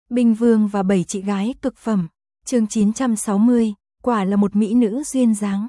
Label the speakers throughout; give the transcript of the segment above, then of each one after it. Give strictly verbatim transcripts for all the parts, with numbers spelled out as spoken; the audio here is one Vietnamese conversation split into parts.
Speaker 1: Binh Vương và bảy chị gái cực phẩm. Chương chín trăm sáu mươi, quả là một mỹ nữ duyên dáng.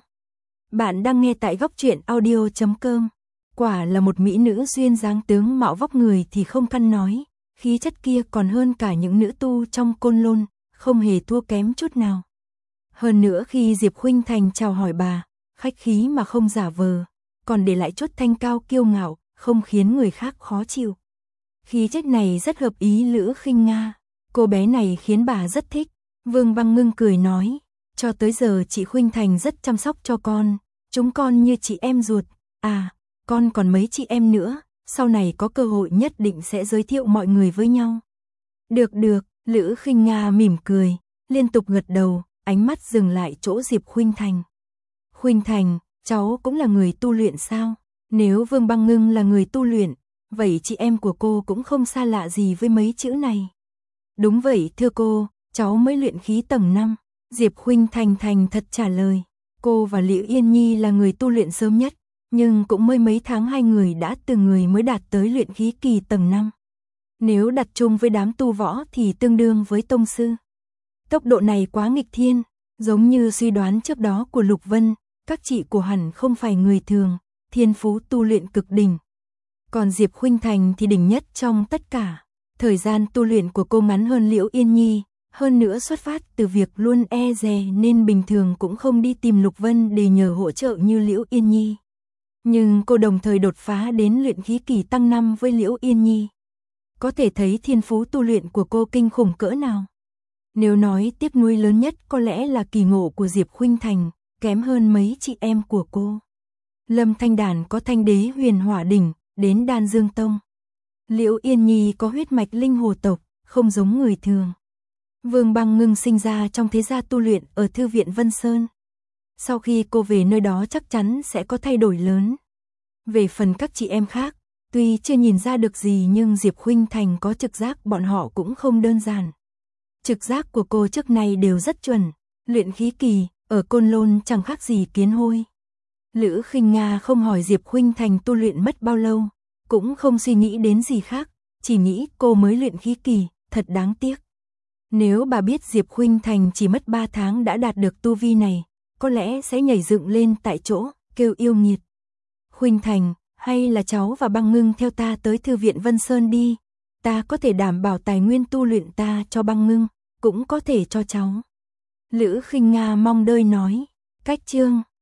Speaker 1: Bạn đang nghe tại góc truyện audio chấm com. Quả là một mỹ nữ duyên dáng, tướng mạo vóc người thì không căn nói, khí chất kia còn hơn cả những nữ tu trong Côn Lôn, không hề thua kém chút nào. Hơn nữa khi Diệp Khuynh Thành chào hỏi bà, khách khí mà không giả vờ, còn để lại chút thanh cao kiêu ngạo, không khiến người khác khó chịu. Khí chất này rất hợp ý Lữ Khinh Nga, cô bé này khiến bà rất thích. Vương Băng Ngưng cười nói, cho tới giờ chị Khuynh Thành rất chăm sóc cho con, chúng con như chị em ruột. À, con còn mấy chị em nữa, sau này có cơ hội nhất định sẽ giới thiệu mọi người với nhau. Được được, Lữ Khinh Nga mỉm cười, liên tục gật đầu, ánh mắt dừng lại chỗ Diệp Khuynh Thành. Khuynh Thành, cháu cũng là người tu luyện sao? Nếu Vương Băng Ngưng là người tu luyện, vậy chị em của cô cũng không xa lạ gì với mấy chữ này. Đúng vậy thưa cô, cháu mới luyện khí tầng năm. Diệp Khuynh Thành thành thật trả lời. Cô và Liễu Yên Nhi là người tu luyện sớm nhất, nhưng cũng mới mấy tháng hai người đã từ người mới đạt tới luyện khí kỳ tầng năm. Nếu đặt chung với đám tu võ thì tương đương với tông sư. Tốc độ này quá nghịch thiên, giống như suy đoán trước đó của Lục Vân, các chị của hẳn không phải người thường, thiên phú tu luyện cực đỉnh. Còn Diệp Khuynh Thành thì đỉnh nhất trong tất cả. Thời gian tu luyện của cô ngắn hơn Liễu Yên Nhi, hơn nữa xuất phát từ việc luôn e dè nên bình thường cũng không đi tìm Lục Vân để nhờ hỗ trợ như Liễu Yên Nhi. Nhưng cô đồng thời đột phá đến luyện khí kỳ tăng năm với Liễu Yên Nhi. Có thể thấy thiên phú tu luyện của cô kinh khủng cỡ nào. Nếu nói tiếc nuối lớn nhất có lẽ là kỳ ngộ của Diệp Khuynh Thành, kém hơn mấy chị em của cô. Lâm Thanh Đàn có thanh đế huyền hỏa đỉnh, đến Đan Dương Tông. Liễu Yên Nhi có huyết mạch linh hồ tộc, không giống người thường. Vương Băng Ngưng sinh ra trong thế gia tu luyện ở Thư viện Vân Sơn. Sau khi cô về nơi đó chắc chắn sẽ có thay đổi lớn. Về phần các chị em khác, tuy chưa nhìn ra được gì nhưng Diệp Khuynh Thành có trực giác bọn họ cũng không đơn giản. Trực giác của cô trước nay đều rất chuẩn, luyện khí kỳ, ở Côn Lôn chẳng khác gì kiến hôi. Lữ Khinh Nga không hỏi Diệp Khuynh Thành tu luyện mất bao lâu, cũng không suy nghĩ đến gì khác, chỉ nghĩ cô mới luyện khí kỳ, thật đáng tiếc. Nếu bà biết Diệp Khuynh Thành chỉ mất ba tháng đã đạt được tu vi này, có lẽ sẽ nhảy dựng lên tại chỗ, kêu yêu nghiệt. Khuynh Thành, hay là cháu và Băng Ngưng theo ta tới Thư viện Vân Sơn đi, ta có thể đảm bảo tài nguyên tu luyện ta cho Băng Ngưng, cũng có thể cho cháu. Lữ Khinh Nga mong đợi nói, cách chương